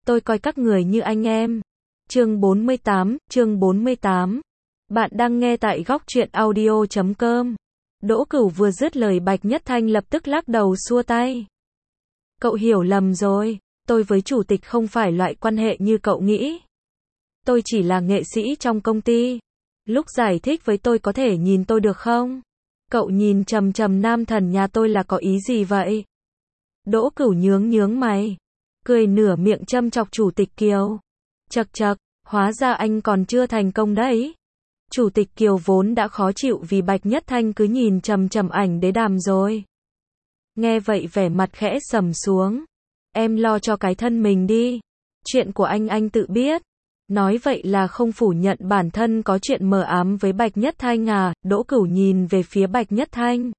tôi coi các người như anh em. Chương 48. Bạn đang nghe tại góc truyện audio.com. Đỗ Cửu vừa dứt lời Bạch Nhất Thanh lập tức lắc đầu xua tay. Cậu hiểu lầm rồi, tôi với chủ tịch không phải loại quan hệ như cậu nghĩ. Tôi chỉ là nghệ sĩ trong công ty. Lúc giải thích với tôi có thể nhìn tôi được không? Cậu nhìn chằm chằm nam thần nhà tôi là có ý gì vậy? Đỗ Cửu nhướng mày, cười nửa miệng châm chọc chủ tịch Kiều. Chậc chậc, hóa ra anh còn chưa thành công đấy. Chủ tịch Kiều vốn đã khó chịu vì Bạch Nhất Thanh cứ nhìn chằm chằm ảnh đế đàm rồi. Nghe vậy vẻ mặt khẽ sầm xuống. Em lo cho cái thân mình đi. Chuyện của anh tự biết. Nói vậy là không phủ nhận bản thân có chuyện mờ ám với Bạch Nhất Thanh à? Đỗ Cửu nhìn về phía Bạch Nhất Thanh.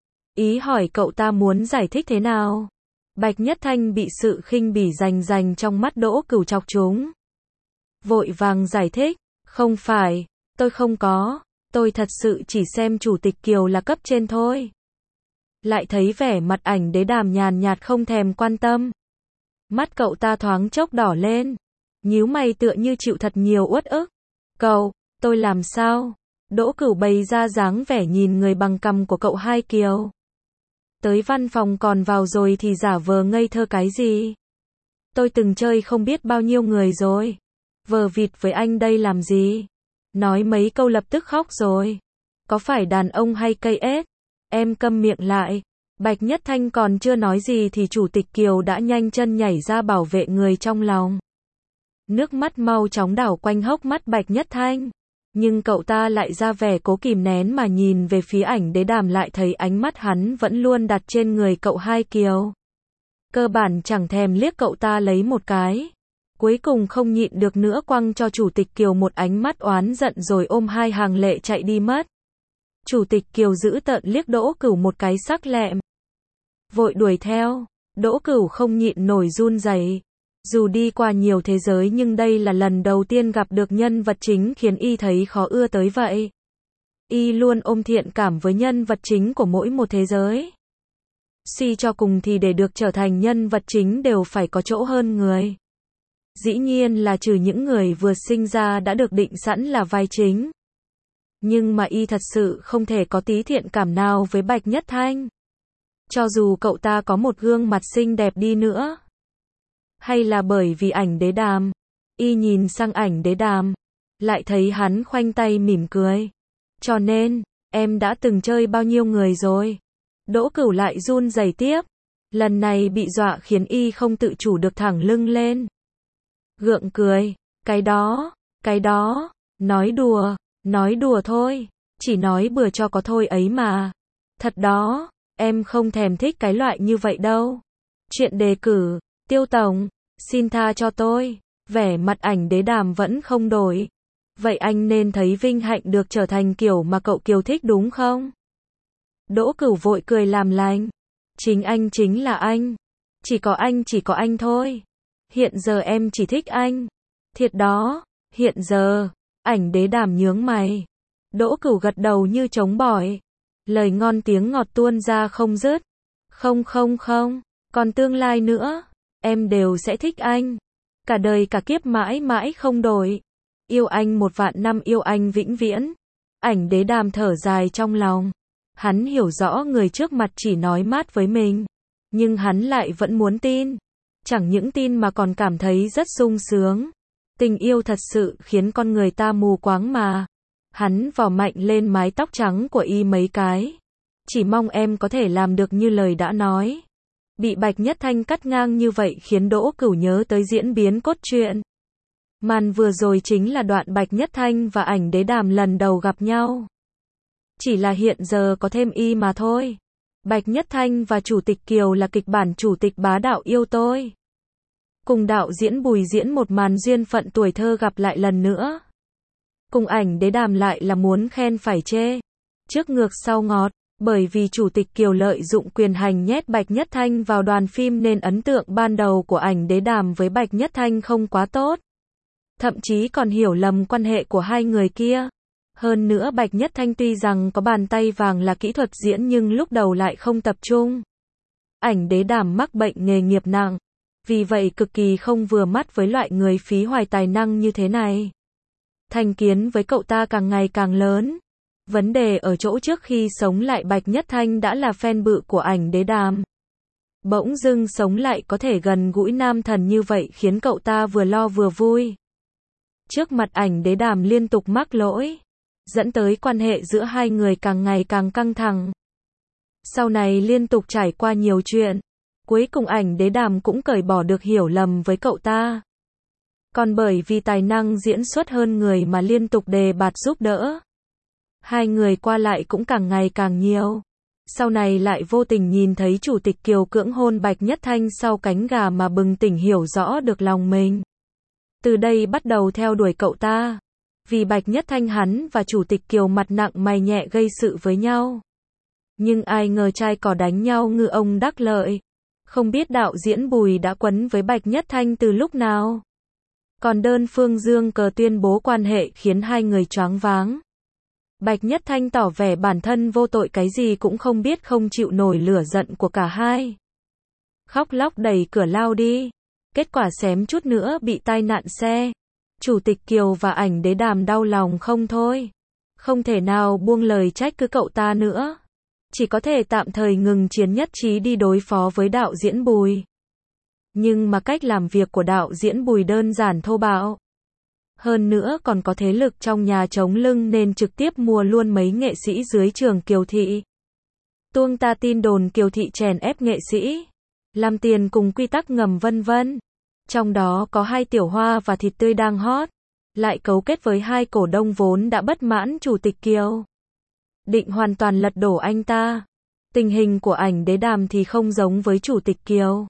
Ý hỏi cậu ta muốn giải thích thế nào? Bạch Nhất Thanh bị sự khinh bỉ rành trong mắt Đỗ Cửu chọc trúng. Vội vàng giải thích, không phải, tôi không có, tôi thật sự chỉ xem chủ tịch Kiều là cấp trên thôi. Lại thấy vẻ mặt ảnh đế đàm nhàn nhạt không thèm quan tâm. Mắt cậu ta thoáng chốc đỏ lên, nhíu mày tựa như chịu thật nhiều uất ức. Cậu, tôi làm sao? Đỗ Cửu bày ra dáng vẻ nhìn người bằng cằm của cậu hai Kiều. Tới văn phòng còn vào rồi thì giả vờ ngây thơ cái gì? Tôi từng chơi không biết bao nhiêu người rồi. Vờ vịt với anh đây làm gì? Nói mấy câu lập tức khóc rồi. Có phải đàn ông hay cây ếch? Em câm miệng lại. Bạch Nhất Thanh còn chưa nói gì thì chủ tịch Kiều đã nhanh chân nhảy ra bảo vệ người trong lòng. Nước mắt mau chóng đảo quanh hốc mắt Bạch Nhất Thanh. Nhưng cậu ta lại ra vẻ cố kìm nén mà nhìn về phía ảnh đế đàm lại thấy ánh mắt hắn vẫn luôn đặt trên người cậu hai Kiều. Cơ bản chẳng thèm liếc cậu ta lấy một cái. Cuối cùng không nhịn được nữa quăng cho chủ tịch Kiều một ánh mắt oán giận rồi ôm hai hàng lệ chạy đi mất. Chủ tịch Kiều giữ tợn liếc Đỗ Cửu một cái sắc lẹm. Vội đuổi theo, Đỗ Cửu không nhịn nổi run rẩy. Dù đi qua nhiều thế giới nhưng đây là lần đầu tiên gặp được nhân vật chính khiến y thấy khó ưa tới vậy. Y luôn ôm thiện cảm với nhân vật chính của mỗi một thế giới. Suy cho cùng thì để được trở thành nhân vật chính đều phải có chỗ hơn người. Dĩ nhiên là trừ những người vừa sinh ra đã được định sẵn là vai chính. Nhưng mà y thật sự không thể có tí thiện cảm nào với Bạch Nhất Thanh. Cho dù cậu ta có một gương mặt xinh đẹp đi nữa. Hay là bởi vì ảnh đế đàm. Y nhìn sang ảnh đế đàm. Lại thấy hắn khoanh tay mỉm cười. Cho nên, em đã từng chơi bao nhiêu người rồi? Đỗ Cửu lại run rẩy tiếp. Lần này bị dọa khiến y không tự chủ được thẳng lưng lên. Gượng cười. Cái đó, nói đùa thôi. Chỉ nói bừa cho có thôi ấy mà. Thật đó, em không thèm thích cái loại như vậy đâu. Chuyện đề cử. Tiêu tổng, xin tha cho tôi. Vẻ mặt ảnh đế đàm vẫn không đổi. Vậy anh nên thấy vinh hạnh được trở thành kiểu mà cậu Kiều thích đúng không? Đỗ Cửu vội cười làm lành. Chính anh chính là anh. Chỉ có anh thôi. Hiện giờ em chỉ thích anh. Thiệt đó, hiện giờ. Ảnh đế đàm nhướng mày. Đỗ Cửu gật đầu như trống bỏi. Lời ngon tiếng ngọt tuôn ra không dứt. Không, còn tương lai nữa. Em đều sẽ thích anh. Cả đời cả kiếp mãi mãi không đổi. Yêu anh 1.000 năm, yêu anh vĩnh viễn. Ảnh đế đàm thở dài trong lòng. Hắn hiểu rõ người trước mặt chỉ nói mát với mình. Nhưng hắn lại vẫn muốn tin. Chẳng những tin mà còn cảm thấy rất sung sướng. Tình yêu thật sự khiến con người ta mù quáng mà. Hắn vò mạnh lên mái tóc trắng của y mấy cái. Chỉ mong em có thể làm được như lời đã nói. Bị Bạch Nhất Thanh cắt ngang như vậy khiến Đỗ Cửu nhớ tới diễn biến cốt truyện. Màn vừa rồi chính là đoạn Bạch Nhất Thanh và ảnh đế đàm lần đầu gặp nhau. Chỉ là hiện giờ có thêm y mà thôi. Bạch Nhất Thanh và chủ tịch Kiều là kịch bản chủ tịch bá đạo yêu tôi. Cùng đạo diễn Bùi diễn một màn duyên phận tuổi thơ gặp lại lần nữa. Cùng ảnh đế đàm lại là muốn khen phải chê. Trước ngược sau ngọt. Bởi vì chủ tịch Kiều lợi dụng quyền hành nhét Bạch Nhất Thanh vào đoàn phim nên ấn tượng ban đầu của ảnh đế đàm với Bạch Nhất Thanh không quá tốt. Thậm chí còn hiểu lầm quan hệ của hai người kia. Hơn nữa Bạch Nhất Thanh tuy rằng có bàn tay vàng là kỹ thuật diễn nhưng lúc đầu lại không tập trung. Ảnh đế đàm mắc bệnh nghề nghiệp nặng. Vì vậy cực kỳ không vừa mắt với loại người phí hoài tài năng như thế này. Thành kiến với cậu ta càng ngày càng lớn. Vấn đề ở chỗ trước khi sống lại Bạch Nhất Thanh đã là fan bự của Ảnh Đế Đàm. Bỗng dưng sống lại có thể gần gũi nam thần như vậy khiến cậu ta vừa lo vừa vui. Trước mặt Ảnh Đế Đàm liên tục mắc lỗi, dẫn tới quan hệ giữa hai người càng ngày càng căng thẳng. Sau này liên tục trải qua nhiều chuyện, cuối cùng Ảnh Đế Đàm cũng cởi bỏ được hiểu lầm với cậu ta. Còn bởi vì tài năng diễn xuất hơn người mà liên tục đề bạt giúp đỡ. Hai người qua lại cũng càng ngày càng nhiều. Sau này lại vô tình nhìn thấy Chủ tịch Kiều cưỡng hôn Bạch Nhất Thanh sau cánh gà mà bừng tỉnh hiểu rõ được lòng mình. Từ đây bắt đầu theo đuổi cậu ta. Vì Bạch Nhất Thanh hắn và Chủ tịch Kiều mặt nặng mày nhẹ gây sự với nhau. Nhưng ai ngờ trai cò đánh nhau ngư ông đắc lợi. Không biết đạo diễn Bùi đã quấn với Bạch Nhất Thanh từ lúc nào. Còn đơn phương Dương Cờ tuyên bố quan hệ khiến hai người choáng váng. Bạch Nhất Thanh tỏ vẻ bản thân vô tội cái gì cũng không biết, không chịu nổi lửa giận của cả hai. Khóc lóc đẩy cửa lao đi. Kết quả xém chút nữa bị tai nạn xe. Chủ tịch Kiều và Ảnh Đế Đàm đau lòng không thôi. Không thể nào buông lời trách cứ cậu ta nữa. Chỉ có thể tạm thời ngừng chiến, nhất trí đi đối phó với đạo diễn Bùi. Nhưng mà cách làm việc của đạo diễn Bùi đơn giản thô bạo. Hơn nữa còn có thế lực trong nhà chống lưng nên trực tiếp mua luôn mấy nghệ sĩ dưới trường Kiều Thị. Tuông ta tin đồn Kiều Thị chèn ép nghệ sĩ, làm tiền cùng quy tắc ngầm vân vân. Trong đó có hai Tiểu Hoa và Thịt Tươi đang hot, lại cấu kết với hai cổ đông vốn đã bất mãn Chủ tịch Kiều. Định hoàn toàn lật đổ anh ta. Tình hình của Ảnh Đế Đàm thì không giống với Chủ tịch Kiều.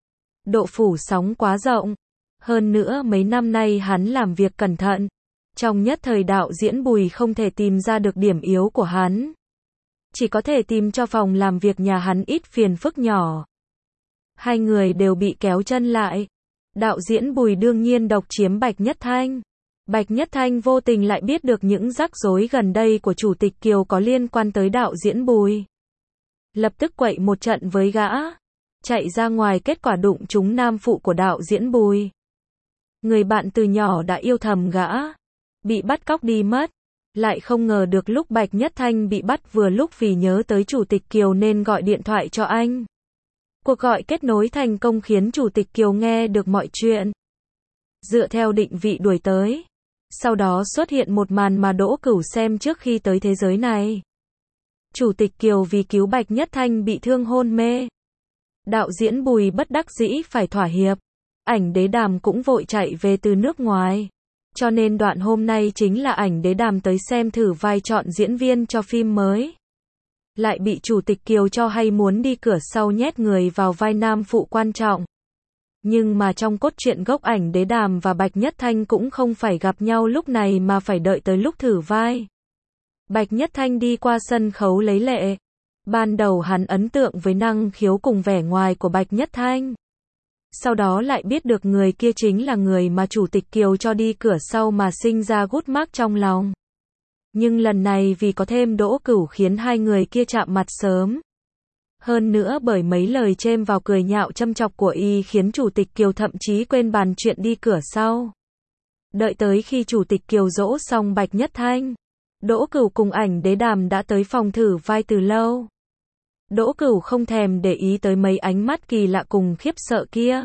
Độ phủ sóng quá rộng. Hơn nữa mấy năm nay hắn làm việc cẩn thận. Trong nhất thời đạo diễn Bùi không thể tìm ra được điểm yếu của hắn. Chỉ có thể tìm cho phòng làm việc nhà hắn ít phiền phức nhỏ. Hai người đều bị kéo chân lại. Đạo diễn Bùi đương nhiên độc chiếm Bạch Nhất Thanh. Bạch Nhất Thanh vô tình lại biết được những rắc rối gần đây của Chủ tịch Kiều có liên quan tới đạo diễn Bùi. Lập tức quậy một trận với gã. Chạy ra ngoài, kết quả đụng trúng nam phụ của đạo diễn Bùi. Người bạn từ nhỏ đã yêu thầm gã. Bị bắt cóc đi mất. Lại không ngờ được lúc Bạch Nhất Thanh bị bắt vừa lúc vì nhớ tới Chủ tịch Kiều nên gọi điện thoại cho anh. Cuộc gọi kết nối thành công khiến Chủ tịch Kiều nghe được mọi chuyện. Dựa theo định vị đuổi tới. Sau đó xuất hiện một màn mà Đỗ Cửu xem trước khi tới thế giới này. Chủ tịch Kiều vì cứu Bạch Nhất Thanh bị thương hôn mê. Đạo diễn Bùi bất đắc dĩ phải thỏa hiệp. Ảnh Đế Đàm cũng vội chạy về từ nước ngoài. Cho nên đoạn hôm nay chính là Ảnh Đế Đàm tới xem thử vai chọn diễn viên cho phim mới. Lại bị Chủ tịch Kiều cho hay muốn đi cửa sau nhét người vào vai nam phụ quan trọng. Nhưng mà trong cốt truyện gốc Ảnh Đế Đàm và Bạch Nhất Thanh cũng không phải gặp nhau lúc này mà phải đợi tới lúc thử vai. Bạch Nhất Thanh đi qua sân khấu lấy lệ. Ban đầu hắn ấn tượng với năng khiếu cùng vẻ ngoài của Bạch Nhất Thanh. Sau đó lại biết được người kia chính là người mà Chủ tịch Kiều cho đi cửa sau mà sinh ra gút mác trong lòng. Nhưng lần này vì có thêm Đỗ Cửu khiến hai người kia chạm mặt sớm. Hơn nữa bởi mấy lời chêm vào cười nhạo châm chọc của y khiến Chủ tịch Kiều thậm chí quên bàn chuyện đi cửa sau. Đợi tới khi Chủ tịch Kiều dỗ xong Bạch Nhất Thanh, Đỗ Cửu cùng Ảnh Đế Đàm đã tới phòng thử vai từ lâu. Đỗ Cửu không thèm để ý tới mấy ánh mắt kỳ lạ cùng khiếp sợ kia.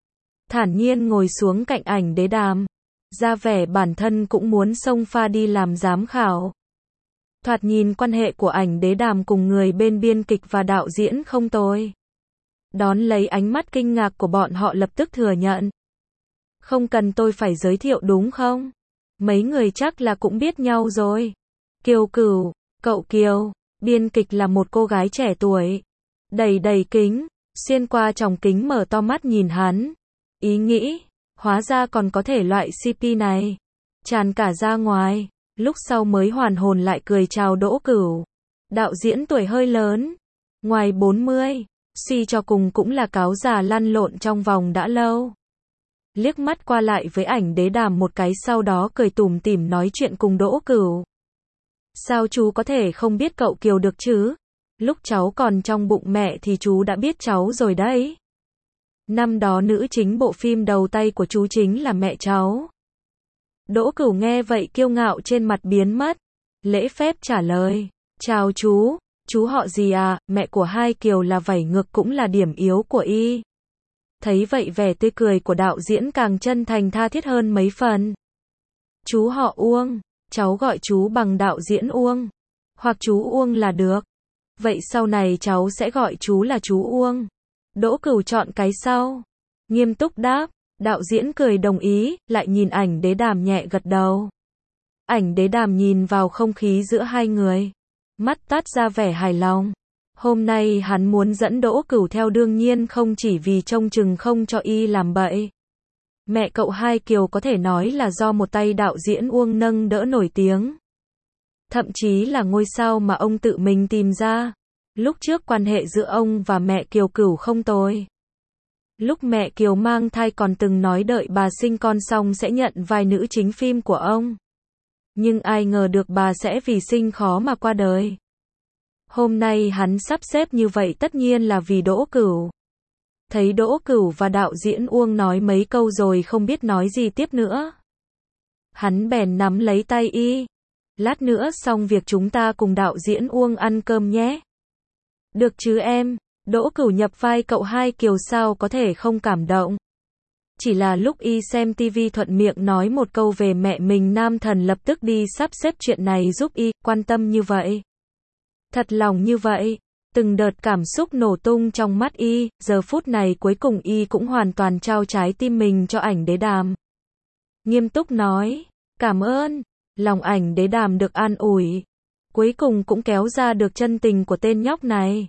Thản nhiên ngồi xuống cạnh Ảnh Đế Đàm, ra vẻ bản thân cũng muốn xông pha đi làm giám khảo. Thoạt nhìn quan hệ của Ảnh Đế Đàm cùng người bên biên kịch và đạo diễn không tồi. Đón lấy ánh mắt kinh ngạc của bọn họ lập tức thừa nhận. Không cần tôi phải giới thiệu đúng không? Mấy người chắc là cũng biết nhau rồi. Kiều Cửu, cậu Kiều, biên kịch là một cô gái trẻ tuổi. Đầy đầy kính, xuyên qua tròng kính mở to mắt nhìn hắn. Ý nghĩ, hóa ra còn có thể loại CP này. Tràn cả ra ngoài. Lúc sau mới hoàn hồn lại cười chào Đỗ Cửu. Đạo diễn tuổi hơi lớn. Ngoài 40, suy cho cùng cũng là cáo già lăn lộn trong vòng đã lâu. Liếc mắt qua lại với Ảnh Đế Đàm một cái sau đó cười tủm tỉm nói chuyện cùng Đỗ Cửu. Sao chú có thể không biết cậu Kiều được chứ? Lúc cháu còn trong bụng mẹ thì chú đã biết cháu rồi đấy. Năm đó nữ chính bộ phim đầu tay của chú chính là mẹ cháu. Đỗ Cửu nghe vậy kiêu ngạo trên mặt biến mất. Lễ phép trả lời. Chào chú họ gì à, mẹ của Hai Kiều là vảy ngược cũng là điểm yếu của y. Thấy vậy vẻ tươi cười của đạo diễn càng chân thành tha thiết hơn mấy phần. Chú họ Uông, cháu gọi chú bằng đạo diễn Uông. Hoặc chú Uông là được. Vậy sau này cháu sẽ gọi chú là chú Uông. Đỗ Cửu chọn cái sau. Nghiêm túc đáp, đạo diễn cười đồng ý, lại nhìn Ảnh Đế Đàm nhẹ gật đầu. Ảnh Đế Đàm nhìn vào không khí giữa hai người. Mắt toát ra vẻ hài lòng. Hôm nay hắn muốn dẫn Đỗ Cửu theo đương nhiên không chỉ vì trông chừng không cho y làm bậy. Mẹ cậu Hai Kiều có thể nói là do một tay đạo diễn Uông nâng đỡ nổi tiếng. Thậm chí là ngôi sao mà ông tự mình tìm ra. Lúc trước quan hệ giữa ông và mẹ Kiều Cửu không tồi. Lúc mẹ Kiều mang thai còn từng nói đợi bà sinh con xong sẽ nhận vai nữ chính phim của ông. Nhưng ai ngờ được bà sẽ vì sinh khó mà qua đời. Hôm nay hắn sắp xếp như vậy tất nhiên là vì Đỗ Cửu. Thấy Đỗ Cửu và đạo diễn Uông nói mấy câu rồi không biết nói gì tiếp nữa. Hắn bèn nắm lấy tay y. Lát nữa xong việc chúng ta cùng đạo diễn Uông ăn cơm nhé. Được chứ em, Đỗ Cửu nhập vai cậu Hai Kiều sao có thể không cảm động. Chỉ là lúc y xem tivi thuận miệng nói một câu về mẹ mình nam thần lập tức đi sắp xếp chuyện này giúp y, quan tâm như vậy. Thật lòng như vậy, từng đợt cảm xúc nổ tung trong mắt y, giờ phút này cuối cùng y cũng hoàn toàn trao trái tim mình cho Ảnh Đế Đàm. Nghiêm túc nói, cảm ơn, lòng Ảnh Đế Đàm được an ủi. Cuối cùng cũng kéo ra được chân tình của tên nhóc này.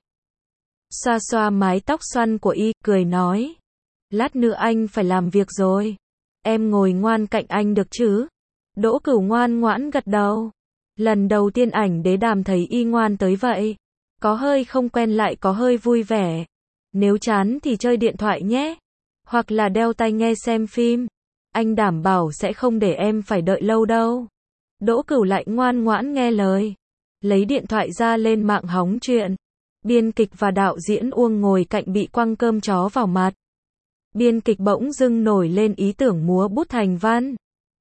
Xoa xoa mái tóc xoăn của y, cười nói. Lát nữa anh phải làm việc rồi. Em ngồi ngoan cạnh anh được chứ? Đỗ Cửu ngoan ngoãn gật đầu. Lần đầu tiên Ảnh Đế Đàm thấy y ngoan tới vậy. Có hơi không quen lại có hơi vui vẻ. Nếu chán thì chơi điện thoại nhé. Hoặc là đeo tai nghe xem phim. Anh đảm bảo sẽ không để em phải đợi lâu đâu. Đỗ Cửu lại ngoan ngoãn nghe lời. Lấy điện thoại ra lên mạng hóng chuyện. Biên kịch và đạo diễn Uông ngồi cạnh bị quăng cơm chó vào mặt. Biên kịch bỗng dưng nổi lên ý tưởng múa bút thành văn.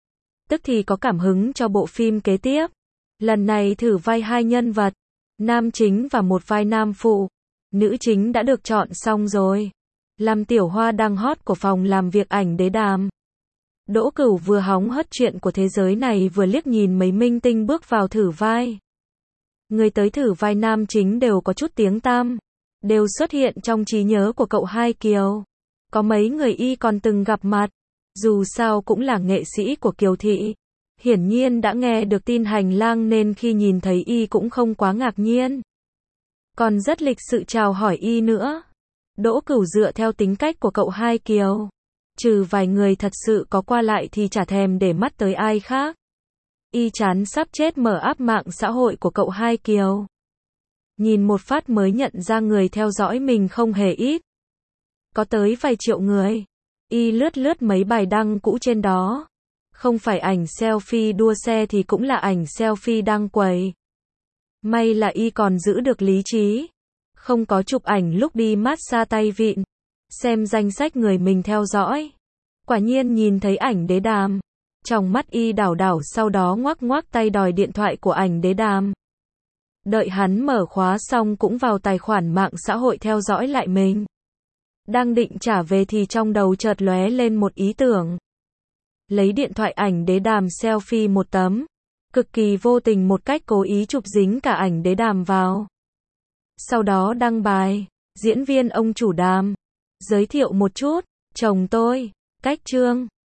Tức thì có cảm hứng cho bộ phim kế tiếp. Lần này thử vai hai nhân vật. Nam chính và một vai nam phụ. Nữ chính đã được chọn xong rồi. Làm tiểu hoa đang hot của phòng làm việc Ảnh Đế Đàm. Đỗ Cửu vừa hóng hớt chuyện của thế giới này vừa liếc nhìn mấy minh tinh bước vào thử vai. Người tới thử vai nam chính đều có chút tiếng tăm. Đều xuất hiện trong trí nhớ của cậu Hai Kiều. Có mấy người y còn từng gặp mặt. Dù sao cũng là nghệ sĩ của Kiều Thị. Hiển nhiên đã nghe được tin hành lang nên khi nhìn thấy y cũng không quá ngạc nhiên. Còn rất lịch sự chào hỏi y nữa. Đỗ Cửu dựa theo tính cách của cậu Hai Kiều. Trừ vài người thật sự có qua lại thì chả thèm để mắt tới ai khác. Y chán sắp chết mở app mạng xã hội của cậu Hai Kiều. Nhìn một phát mới nhận ra người theo dõi mình không hề ít. Có tới vài triệu người. Y lướt lướt mấy bài đăng cũ trên đó. Không phải ảnh selfie đua xe thì cũng là ảnh selfie đăng quầy. May là y còn giữ được lý trí. Không có chụp ảnh lúc đi massage tay vịn. Xem danh sách người mình theo dõi. Quả nhiên nhìn thấy Ảnh Đế Đàm. Trong mắt y đảo đảo sau đó ngoắc ngoắc tay đòi điện thoại của Ảnh Đế Đàm. Đợi hắn mở khóa xong cũng vào tài khoản mạng xã hội theo dõi lại mình. Đang định trả về thì trong đầu chợt lóe lên một ý tưởng. Lấy điện thoại Ảnh Đế Đàm selfie một tấm. Cực kỳ vô tình một cách cố ý chụp dính cả Ảnh Đế Đàm vào. Sau đó đăng bài. Diễn viên ông chủ Đàm. Giới thiệu một chút. Chồng tôi. Cách chương.